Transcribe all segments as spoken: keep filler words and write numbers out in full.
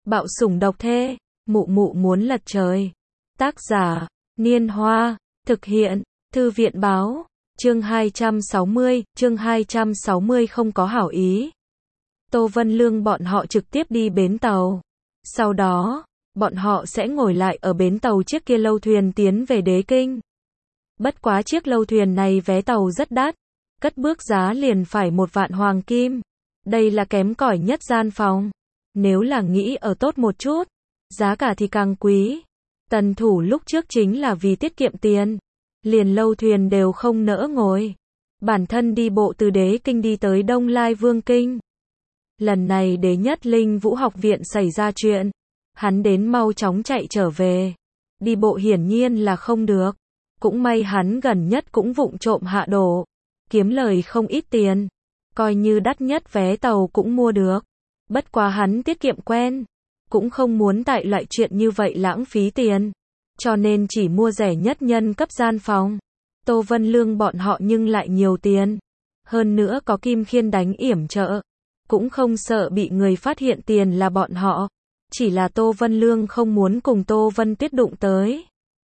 Bạo sủng độc thê, mụ mụ muốn lật trời. Tác giả, Niên Hoa, thực hiện, Thư viện Báo, chương hai trăm sáu mươi, chương hai trăm sáu mươi không có hảo ý. Tô Vân Lương bọn họ trực tiếp đi bến tàu. Sau đó, bọn họ sẽ ngồi lại ở bến tàu chiếc kia lâu thuyền tiến về Đế Kinh. Bất quá chiếc lâu thuyền này vé tàu rất đắt, cất bước giá liền phải một vạn hoàng kim. Đây là kém cỏi nhất gian phòng. Nếu là nghĩ ở tốt một chút, giá cả thì càng quý. Tần Thủ lúc trước chính là vì tiết kiệm tiền, liền lâu thuyền đều không nỡ ngồi. Bản thân đi bộ từ Đế Kinh đi tới Đông Lai Vương Kinh. Lần này Đế Nhất Linh Vũ học viện xảy ra chuyện, hắn đến mau chóng chạy trở về. Đi bộ hiển nhiên là không được. Cũng may hắn gần nhất cũng vụng trộm hạ đổ, kiếm lời không ít tiền. Coi như đắt nhất vé tàu cũng mua được. Bất quá hắn tiết kiệm quen, cũng không muốn tại loại chuyện như vậy lãng phí tiền. Cho nên chỉ mua rẻ nhất nhân cấp gian phòng. Tô Vân Lương bọn họ nhưng lại nhiều tiền. Hơn nữa có Kim Khiên đánh yểm trợ. Cũng không sợ bị người phát hiện tiền là bọn họ. Chỉ là Tô Vân Lương không muốn cùng Tô Vân Tuyết đụng tới.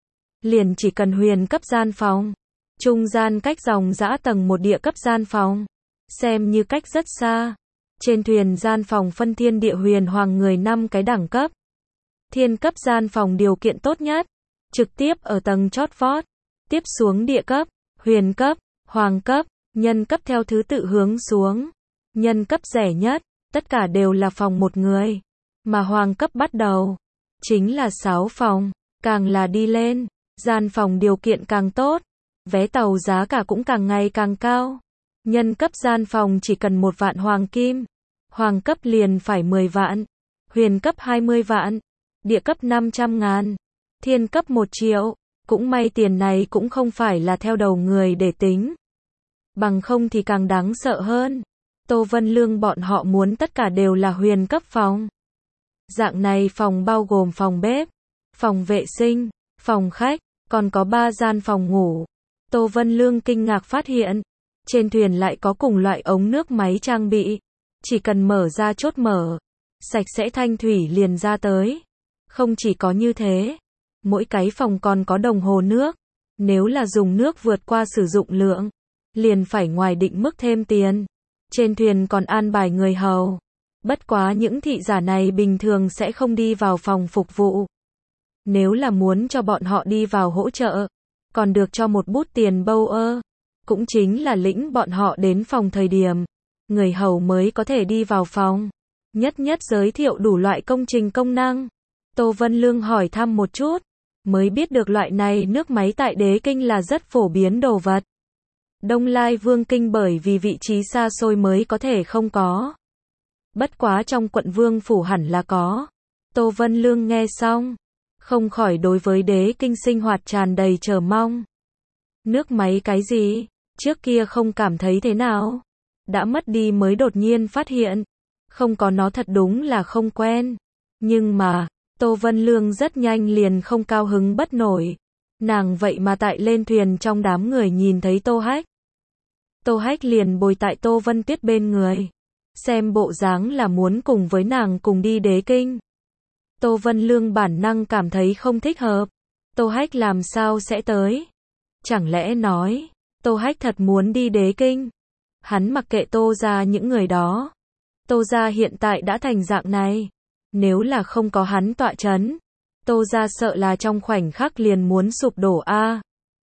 Liền chỉ cần huyền cấp gian phòng. Trung gian cách dòng dã tầng một địa cấp gian phòng. Xem như cách rất xa. Trên thuyền gian phòng phân thiên địa huyền hoàng người năm cái đẳng cấp. Thiên cấp gian phòng điều kiện tốt nhất. Trực tiếp ở tầng chót vót. Tiếp xuống địa cấp, huyền cấp, hoàng cấp, nhân cấp theo thứ tự hướng xuống. Nhân cấp rẻ nhất, tất cả đều là phòng một người. Mà hoàng cấp bắt đầu, chính là sáu phòng. Càng là đi lên, gian phòng điều kiện càng tốt. Vé tàu giá cả cũng càng ngày càng cao. Nhân cấp gian phòng chỉ cần một vạn hoàng kim. Hoàng cấp liền phải mười vạn. Huyền cấp hai mươi vạn. Địa cấp năm trăm ngàn. Thiên cấp một triệu. Cũng may tiền này cũng không phải là theo đầu người để tính. Bằng không thì càng đáng sợ hơn. Tô Vân Lương bọn họ muốn tất cả đều là huyền cấp phòng. Dạng này phòng bao gồm phòng bếp, phòng vệ sinh, phòng khách, còn có ba gian phòng ngủ. Tô Vân Lương kinh ngạc phát hiện, trên thuyền lại có cùng loại ống nước máy trang bị. Chỉ cần mở ra chốt mở, sạch sẽ thanh thủy liền ra tới. Không chỉ có như thế, mỗi cái phòng còn có đồng hồ nước. Nếu là dùng nước vượt qua sử dụng lượng, liền phải ngoài định mức thêm tiền. Trên thuyền còn an bài người hầu. Bất quá những thị giả này bình thường sẽ không đi vào phòng phục vụ. Nếu là muốn cho bọn họ đi vào hỗ trợ, còn được cho một bút tiền bâu ơ. Cũng chính là lĩnh bọn họ đến phòng thời điểm, người hầu mới có thể đi vào phòng. Nhất nhất giới thiệu đủ loại công trình công năng. Tô Vân Lương hỏi thăm một chút, mới biết được loại này nước máy tại Đế Kinh là rất phổ biến đồ vật. Đông Lai Vương Kinh bởi vì vị trí xa xôi mới có thể không có. Bất quá trong quận Vương Phủ hẳn là có. Tô Vân Lương nghe xong, không khỏi đối với Đế Kinh sinh hoạt tràn đầy chờ mong. Nước máy cái gì? Trước kia không cảm thấy thế nào. Đã mất đi mới đột nhiên phát hiện. Không có nó thật đúng là không quen. Nhưng mà, Tô Vân Lương rất nhanh liền không cao hứng bất nổi. Nàng vậy mà tại lên thuyền trong đám người nhìn thấy Tô Hách. Tô Hách liền bồi tại Tô Vân Tuyết bên người. Xem bộ dáng là muốn cùng với nàng cùng đi Đế Kinh. Tô Vân Lương bản năng cảm thấy không thích hợp. Tô Hách làm sao sẽ tới? Chẳng lẽ nói, Tô Hách thật muốn đi Đế Kinh? Hắn mặc kệ Tô gia những người đó. Tô gia hiện tại đã thành dạng này. Nếu là không có hắn tọa chấn, Tô gia sợ là trong khoảnh khắc liền muốn sụp đổ a.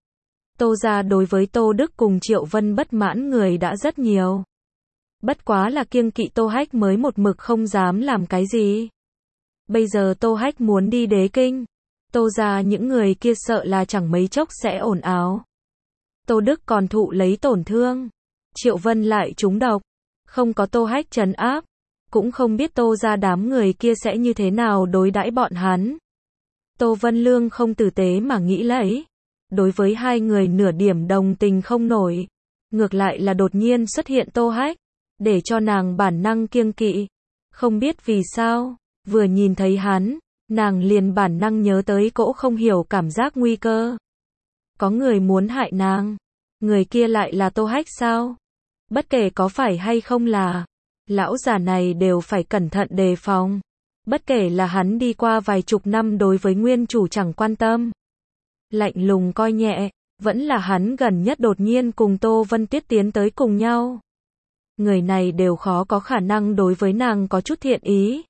Tô gia đối với Tô Đức cùng Triệu Vân bất mãn người đã rất nhiều. Bất quá là kiêng kỵ Tô Hách mới một mực không dám làm cái gì. Bây giờ Tô Hách muốn đi Đế Kinh. Tô gia những người kia sợ là chẳng mấy chốc sẽ ồn ào. Tô Đức còn thụ lấy tổn thương. Triệu Vân lại trúng độc. Không có Tô Hách trấn áp. Cũng không biết Tô gia đám người kia sẽ như thế nào đối đãi bọn hắn. Tô Vân Lương không tử tế mà nghĩ lấy. Đối với hai người nửa điểm đồng tình không nổi. Ngược lại là đột nhiên xuất hiện Tô Hách. Để cho nàng bản năng kiêng kỵ. Không biết vì sao, vừa nhìn thấy hắn, nàng liền bản năng nhớ tới cỗ không hiểu cảm giác nguy cơ. Có người muốn hại nàng. Người kia lại là Tô Hách sao? Bất kể có phải hay không là, lão già này đều phải cẩn thận đề phòng. Bất kể là hắn đi qua vài chục năm đối với nguyên chủ chẳng quan tâm, lạnh lùng coi nhẹ, vẫn là hắn gần nhất đột nhiên cùng Tô Vân Tuyết tiến tới cùng nhau. Người này đều khó có khả năng đối với nàng có chút thiện ý.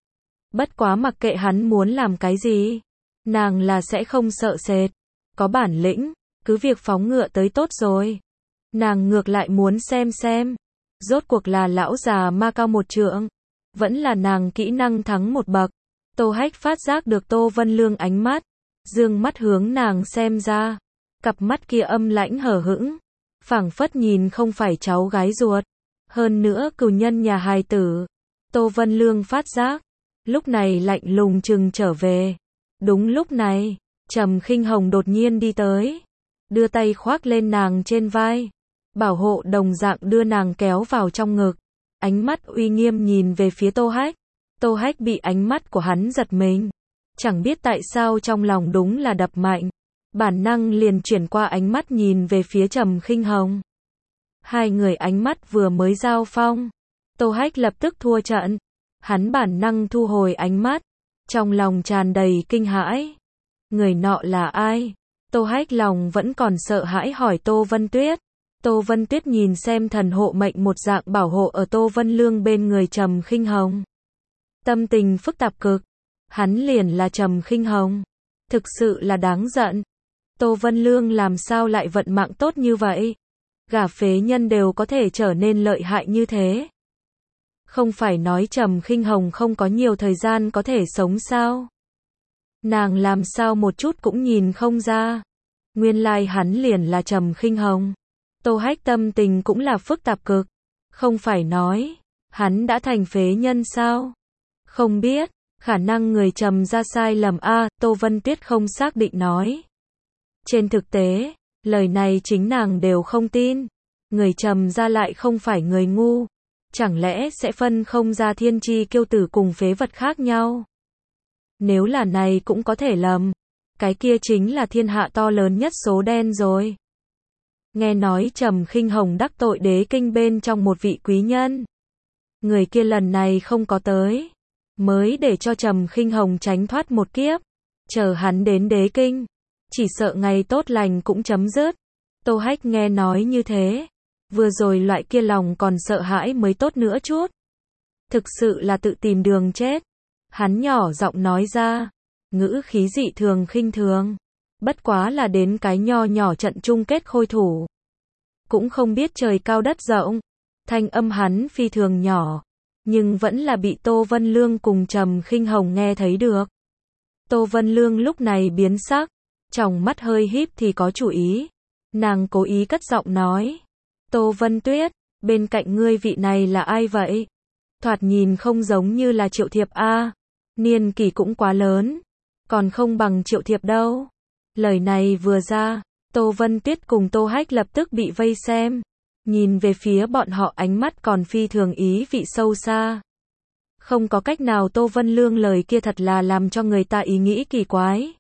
Bất quá mặc kệ hắn muốn làm cái gì, nàng là sẽ không sợ sệt. Có bản lĩnh, cứ việc phóng ngựa tới tốt rồi. Nàng ngược lại muốn xem xem, rốt cuộc là lão già ma cao một trượng, vẫn là nàng kỹ năng thắng một bậc. Tô Hách phát giác được Tô Vân Lương ánh mắt, dương mắt hướng nàng xem ra, cặp mắt kia âm lãnh hờ hững, phảng phất nhìn không phải cháu gái ruột, hơn nữa cừu nhân nhà hài tử. Tô Vân Lương phát giác, lúc này lạnh lùng chừng trở về. Đúng lúc này, Trầm Khinh Hồng đột nhiên đi tới, đưa tay khoác lên nàng trên vai, bảo hộ đồng dạng đưa nàng kéo vào trong ngực, ánh mắt uy nghiêm nhìn về phía Tô Hách. Tô Hách bị ánh mắt của hắn giật mình, chẳng biết tại sao trong lòng đúng là đập mạnh, bản năng liền chuyển qua ánh mắt nhìn về phía Trầm Khinh Hồng. Hai người ánh mắt vừa mới giao phong, Tô Hách lập tức thua trận, hắn bản năng thu hồi ánh mắt, trong lòng tràn đầy kinh hãi. Người nọ là ai? Tô Hách lòng vẫn còn sợ hãi hỏi Tô Vân Tuyết. Tô Vân Tuyết nhìn xem thần hộ mệnh một dạng bảo hộ ở Tô Vân Lương bên người Trầm Khinh Hồng. Tâm tình phức tạp cực, hắn liền là Trầm Khinh Hồng, thực sự là đáng giận. Tô Vân Lương làm sao lại vận mạng tốt như vậy? Gả phế nhân đều có thể trở nên lợi hại như thế. Không phải nói Trầm Khinh Hồng không có nhiều thời gian có thể sống sao? Nàng làm sao một chút cũng nhìn không ra. Nguyên lai hắn liền là Trầm Khinh Hồng. Tô Hách tâm tình cũng là phức tạp cực. Không phải nói, hắn đã thành phế nhân sao? Không biết, khả năng người Trầm ra sai lầm a, à, Tô Vân Tuyết không xác định nói. Trên thực tế, lời này chính nàng đều không tin. Người Trầm ra lại không phải người ngu. Chẳng lẽ sẽ phân không ra thiên chi kiêu tử cùng phế vật khác nhau? Nếu là này cũng có thể lầm, cái kia chính là thiên hạ to lớn nhất số đen rồi. Nghe nói Trầm Khinh Hồng đắc tội đế kinh bên trong một vị quý nhân. Người kia lần này không có tới, mới để cho Trầm Khinh Hồng tránh thoát một kiếp. Chờ hắn đến đế kinh, chỉ sợ ngày tốt lành cũng chấm dứt. Tô Hách nghe nói như thế, vừa rồi loại kia lòng còn sợ hãi mới tốt nữa chút. Thực sự là tự tìm đường chết. Hắn nhỏ giọng nói ra, ngữ khí dị thường khinh thường. Bất quá là đến cái nho nhỏ trận chung kết khôi thủ. Cũng không biết trời cao đất rộng. Thanh âm hắn phi thường nhỏ, nhưng vẫn là bị Tô Vân Lương cùng Trầm Khinh Hồng nghe thấy được. Tô Vân Lương lúc này biến sắc, tròng mắt hơi híp thì có chủ ý. Nàng cố ý cất giọng nói, Tô Vân Tuyết, bên cạnh ngươi vị này là ai vậy? Thoạt nhìn không giống như là Triệu Thiệp a, niên kỷ cũng quá lớn, còn không bằng Triệu Thiệp đâu. Lời này vừa ra, Tô Vân Tuyết cùng Tô Hách lập tức bị vây xem, nhìn về phía bọn họ ánh mắt còn phi thường ý vị sâu xa. Không có cách nào, Tô Vân Lương lời kia thật là làm cho người ta ý nghĩ kỳ quái.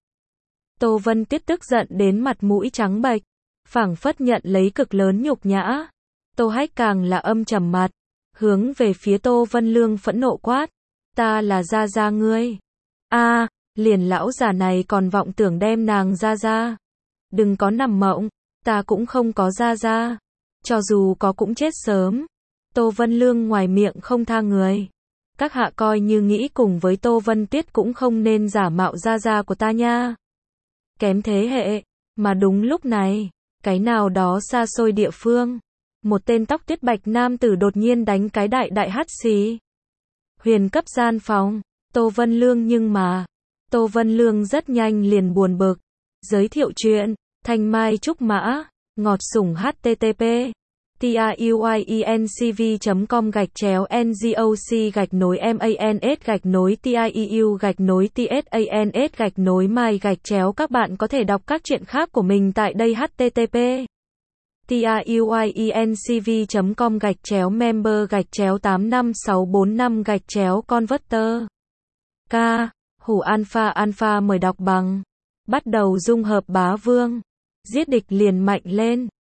Tô Vân Tuyết tức giận đến mặt mũi trắng bệch, phảng phất nhận lấy cực lớn nhục nhã. Tô Hách càng là âm trầm mặt, hướng về phía Tô Vân Lương phẫn nộ quát, ta là gia gia ngươi. A, à, liền lão già này còn vọng tưởng đem nàng gia gia. Đừng có nằm mộng, ta cũng không có gia gia. Cho dù có cũng chết sớm. Tô Vân Lương ngoài miệng không tha người. Các hạ coi như nghĩ cùng với Tô Vân Tuyết cũng không nên giả mạo gia gia của ta nha. Kém thế hệ, mà đúng lúc này, cái nào đó xa xôi địa phương, một tên tóc tuyết bạch nam tử đột nhiên đánh cái đại đại hắt xì. Huyền cấp gian phòng, Tô Vân Lương nhưng mà, Tô Vân Lương rất nhanh liền buồn bực. Giới thiệu chuyện, Thanh Mai Trúc Mã, ngọt sủng http tiuyencv chấm com gạch chéo ngoc gạch nối mans gạch nối tieu gạch nối tsans gạch nối mai gạch chéo. Các bạn có thể đọc các chuyện khác của mình tại đây http tiuyencv chấm com gạch chéo member gạch chéo tám năm sáu bốn năm gạch chéo converter. K. Hủ alpha alpha mời đọc bằng. Bắt đầu dung hợp bá vương. Giết địch liền mạnh lên.